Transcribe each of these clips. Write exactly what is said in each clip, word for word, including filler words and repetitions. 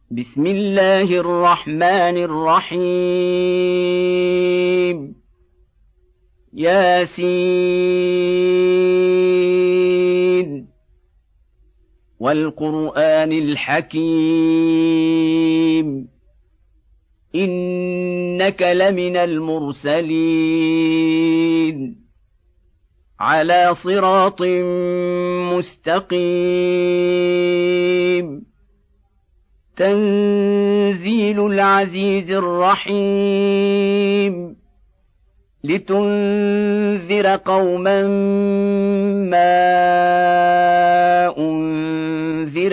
بسم الله الرحمن الرحيم ياسين والقرآن الحكيم إنك لمن المرسلين على صراط مستقيم تنزيل العزيز الرحيم لتنذر قوما ما أنذر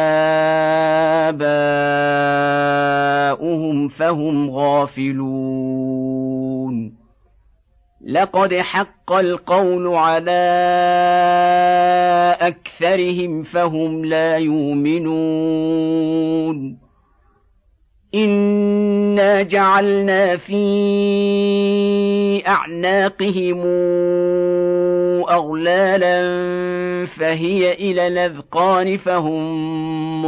آباؤهم فهم غافلون لقد حق القول على أكثرهم فهم لا يؤمنون إنا جعلنا في أعناقهم أغلالا فهي إلى الأذقان فهم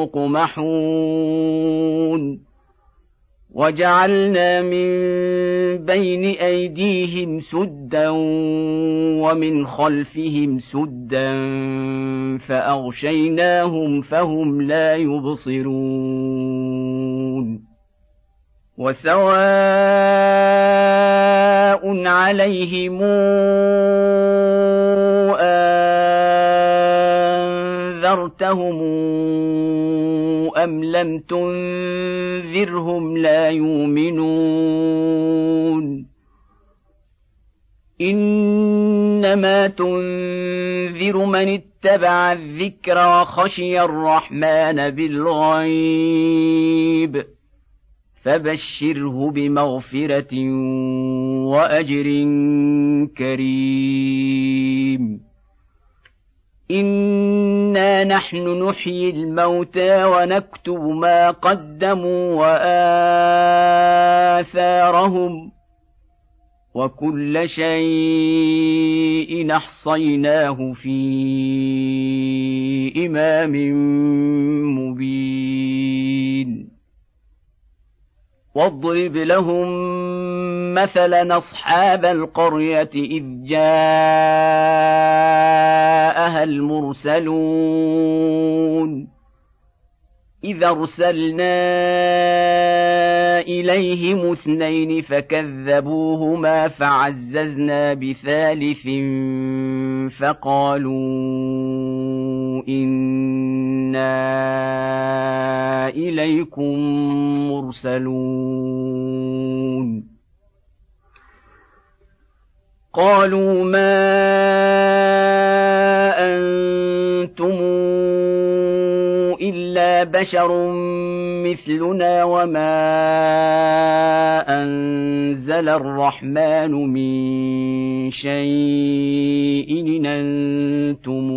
مقمحون وجعلنا من بين أيديهم سدا ومن خلفهم سدا فأغشيناهم فهم لا يبصرون وسواء عليهم أنذرتهم أم لم تنذرهم لا يؤمنون إنما تنذر من اتبع الذكر وخشي الرحمن بالغيب فبشره بمغفرة وأجر كريم إنا نحن نحيي الموتى ونكتب ما قدموا وآثارهم وكل شيء أحصيناه في إمام مبين واضرب لهم مثلا أصحاب القرية إذ جاءها المرسلون إذ أرسلنا إليهم اثنين فكذبوهما فعززنا بثالث فقالوا إنا إليكم مرسلون قالوا ما أنتم إلا بشر مثلنا وما أنزل الرحمن من شيء إن أنتم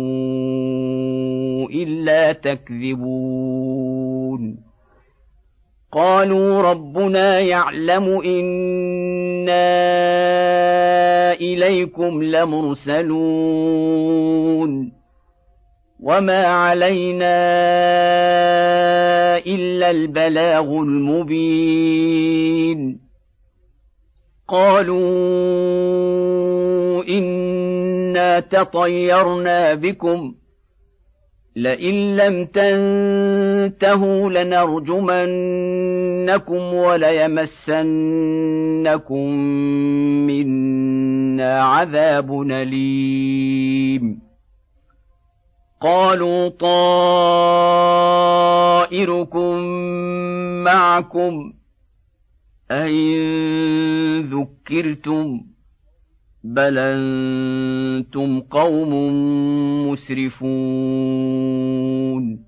إلا تكذبون قالوا ربنا يعلم إنا إليكم لمرسلون وما علينا إلا البلاغ المبين قالوا إنا تطيرنا بكم لئن لم تنتهوا لنرجمنكم وليمسنكم منا عذاب أليم قالوا طائركم معكم أئن ذكرتم بل أنتم قوم مسرفون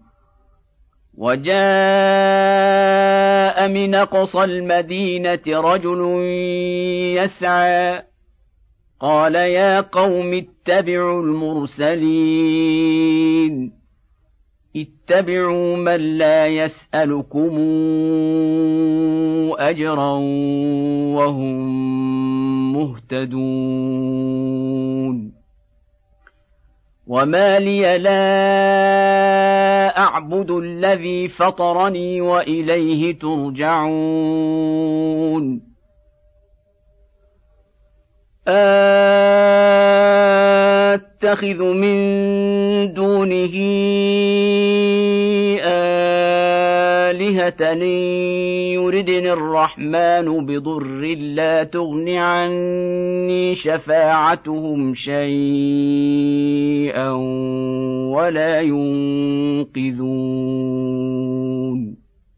وجاء من أقصى المدينة رجل يسعى قال يا قوم اتبعوا المرسلين اتبعوا من لا يسألكم أجرا وهم مهتدون وما لي لا أعبد الذي فطرني وإليه ترجعون أتخذ من دونه آلهة يردني الرحمن بضر لا تغن عني شفاعتهم شيئا ولا ينقذون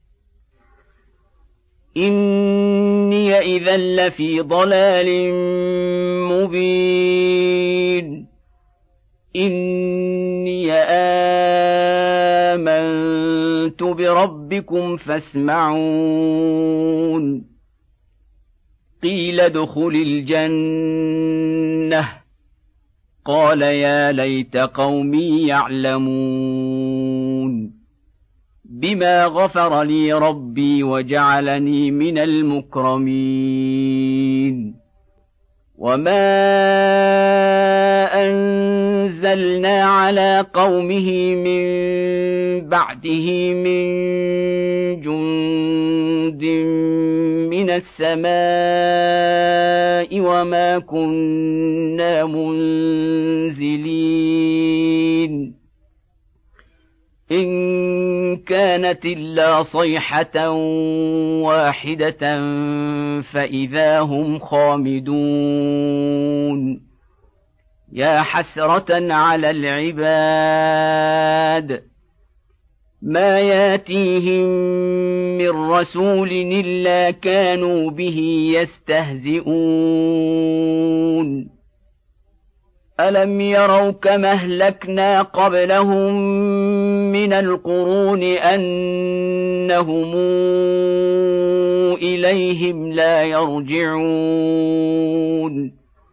إني إذا لفي ضلال مبين إني آمنت بربكم فاسمعون قيل ادخل الجنة قال يا ليت قومي يعلمون بما غفر لي ربي وجعلني من المكرمين وما أنزلنا على قومه من بعده من جند من السماء وما كنا منزلين إن كانت إلا صيحة واحدة فإذا هم خامدون يا حسرة على العباد ما ياتيهم من رسول إلا كانوا به يستهزئون ألم يروا كما أهلكنا قبلهم من القرون أنهم إليهم لا يرجعون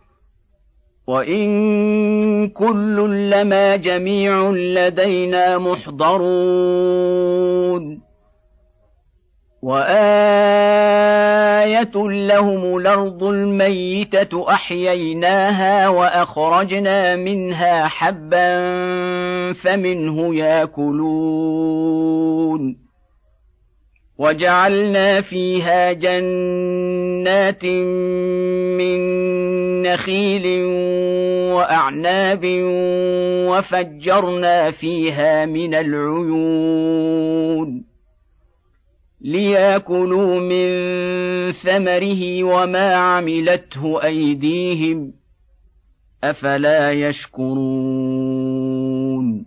وإن كل لما جميع لدينا محضرون وآية لهم الأرض الميتة أحييناها وأخرجنا منها حبا فمنه يأكلون وجعلنا فيها جنات من نخيل وأعناب وفجرنا فيها من العيون ليأكلوا من ثمره وما عملته أيديهم أفلا يشكرون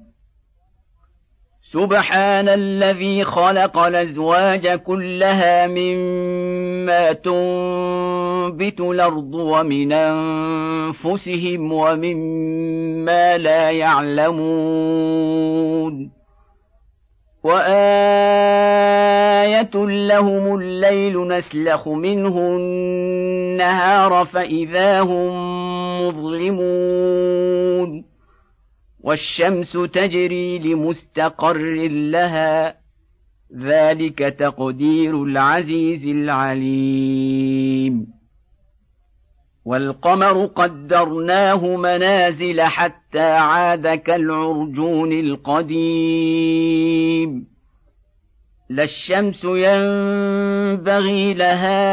سبحان الذي خلق الأزواج كلها مما تنبت الأرض ومن أنفسهم ومما لا يعلمون وآية لهم الليل نسلخ منه النهار فإذا هم مظلمون والشمس تجري لمستقر لها ذلك تقدير العزيز العليم والقمر قدرناه منازل حتى عاد كالعرجون القديم لا الشمس ينبغي لها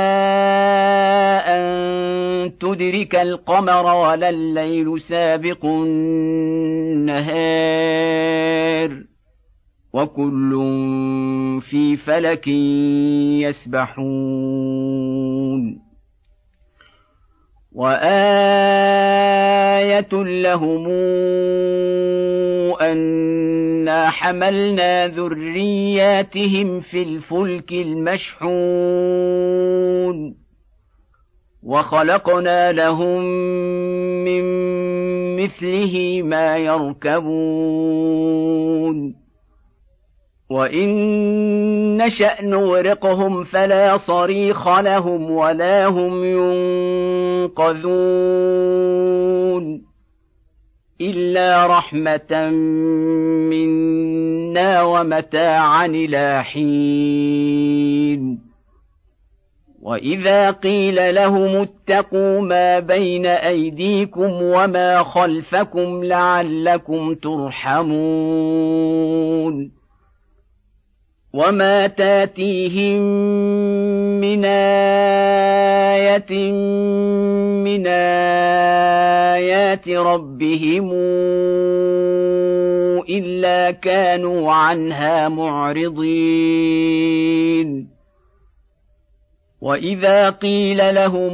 أن تدرك القمر ولا الليل سابق النهار وكل في فلك يسبحون وآية لهم أنا حملنا ذرياتهم في الفلك المشحون وخلقنا لهم من مثله ما يركبون وإن نشأ نغرقهم فلا صريخ لهم ولا هم ينقذون إلا رحمة منا ومتاعا إلى حين وإذا قيل لهم اتقوا ما بين أيديكم وما خلفكم لعلكم ترحمون وما تاتيهم من آية من آيات ربهم إلا كانوا عنها معرضين وإذا قيل لهم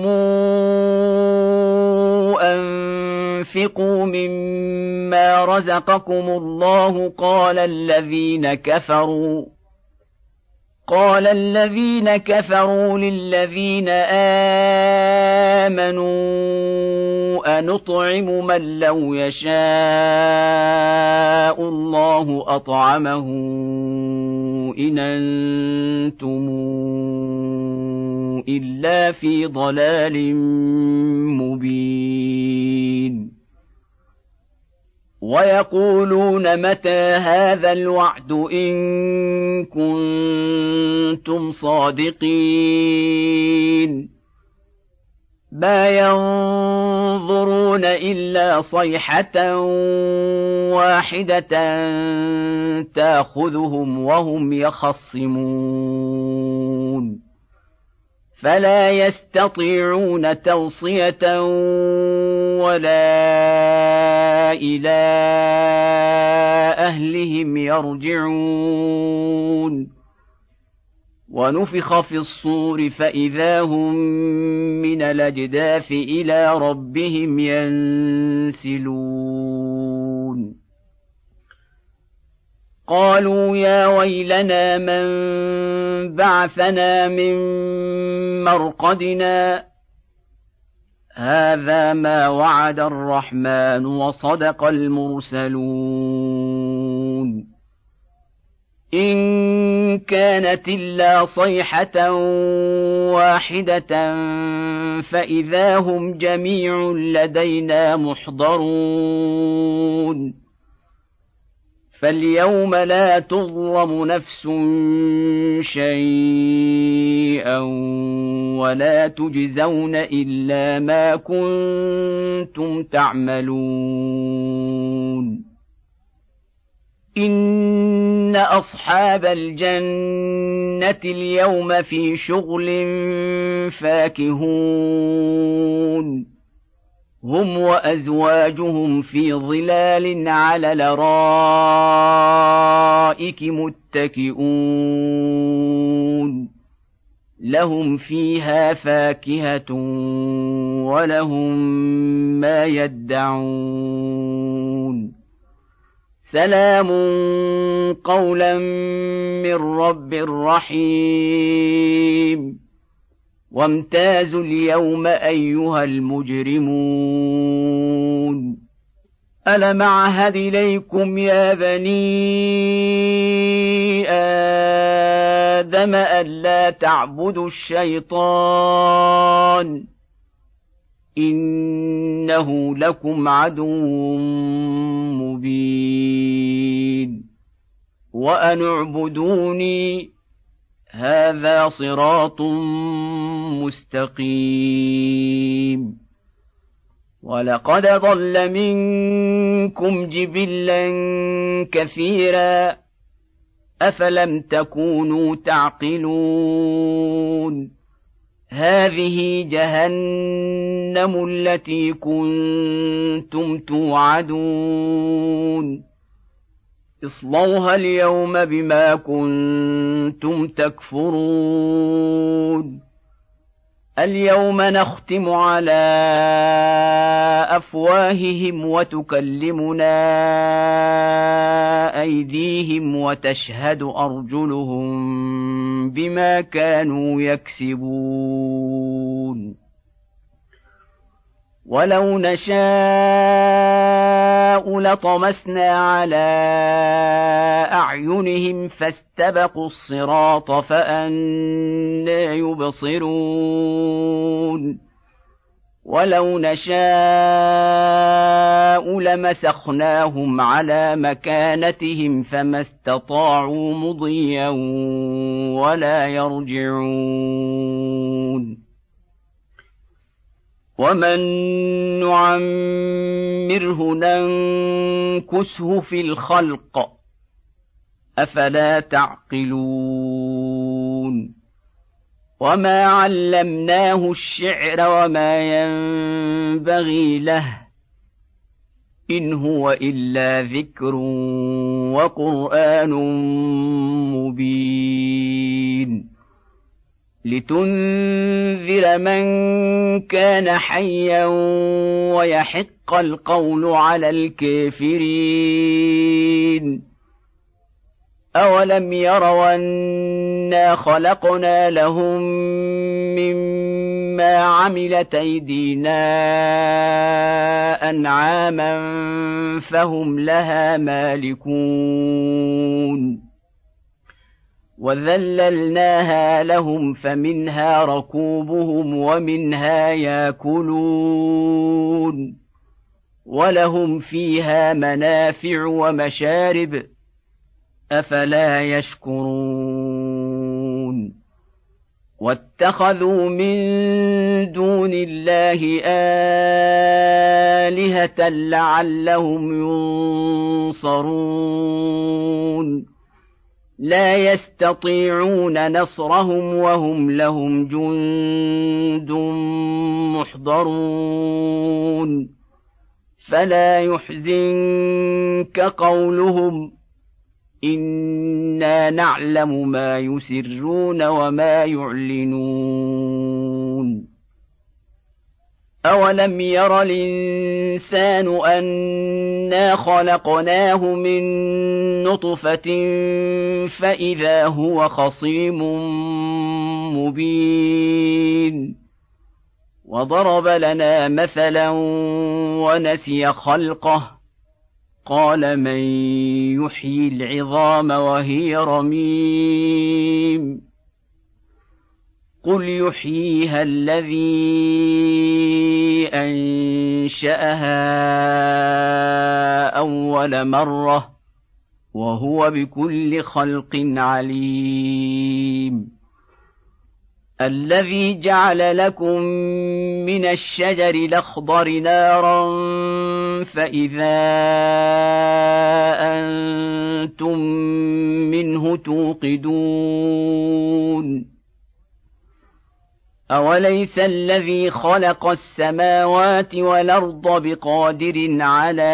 أنفقوا مما رزقكم الله قال الذين كفروا قال الذين كفروا للذين آمنوا أنطعم من لو يشاء الله أطعمه إن أنتم إلا في ضلال مبين ويقولون متى هذا الوعد إن كنتم صادقين ما ينظرون إلا صيحة واحدة تأخذهم وهم يخصمون فلا يستطيعون توصية ولا إلى أهلهم يرجعون ونفخ في الصور فإذا هم من الأجداث إلى ربهم ينسلون قالوا يا ويلنا من بعثنا من مرقدنا هذا ما وعد الرحمن وصدق المرسلون إن كانت إلا صيحة واحدة فإذا هم جميع لدينا محضرون فاليوم لا تظلم نفس شيئا ولا تجزون إلا ما كنتم تعملون إن أصحاب الجنة اليوم في شغل فاكهون هم وأزواجهم في ظلال على الأرائك متكئون لهم فيها فاكهة ولهم ما يدعون سلام قولا من رب رحيم وامتازوا اليوم أيها المجرمون ألم أعهد إليكم يا بني آدم ألا تعبدوا الشيطان إنه لكم عدو مبين وأن اعبدوني هذا صراط مستقيم ولقد ضل منكم جبلا كثيرا أفلم تكونوا تعقلون هذه جهنم التي كنتم توعدون اصلوها اليوم بما كنتم تكفرون اليوم نختم على أفواههم وتكلمنا أيديهم وتشهد أرجلهم بما كانوا يكسبون ولو نشاء لطمسنا على أعينهم فاستبقوا الصراط فأنى يبصرون ولو نشاء لمسخناهم على مكانتهم فما استطاعوا مضيا ولا يرجعون ومن نعمره ننكسه في الخلق أفلا تعقلون وما علمناه الشعر وما ينبغي له إن هو إلا ذكر وقرآن مبين لتنذر من كان حيا ويحق القول على الكافرين أولم يروا أنا خلقنا لهم مما عملت أيدينا أنعاما فهم لها مالكون وذللناها لهم فمنها ركوبهم ومنها ياكلون ولهم فيها منافع ومشارب أفلا يشكرون واتخذوا من دون الله آلهة لعلهم ينصرون لا يستطيعون نصرهم وهم لهم جند محضرون فلا يحزنك قولهم إنا نعلم ما يسرون وما يعلنون أولم ير الإنسان أنا خلقناه من نطفة فإذا هو خصيم مبين وضرب لنا مثلا ونسي خلقه قال من يحيي العظام وهي رميم قل يحييها الذي أنشأها أول مرة وهو بكل خلق عليم الذي جعل لكم من الشجر الأخضر نارا فإذا أنتم منه توقدون أوليس الذي خلق السماوات والأرض بقادر على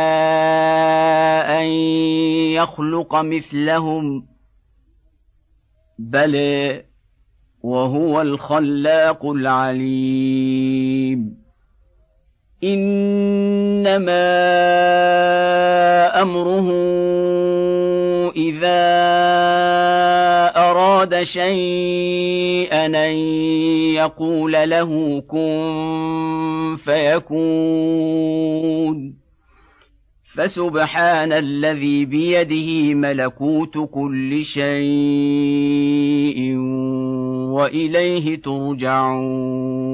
أن يخلق مثلهم بلى وهو الخلاق العليم إنما أمره إذا أراد شيئا أن يقول له كن فيكون فسبحان الذي بيده ملكوت كل شيء وإليه ترجعون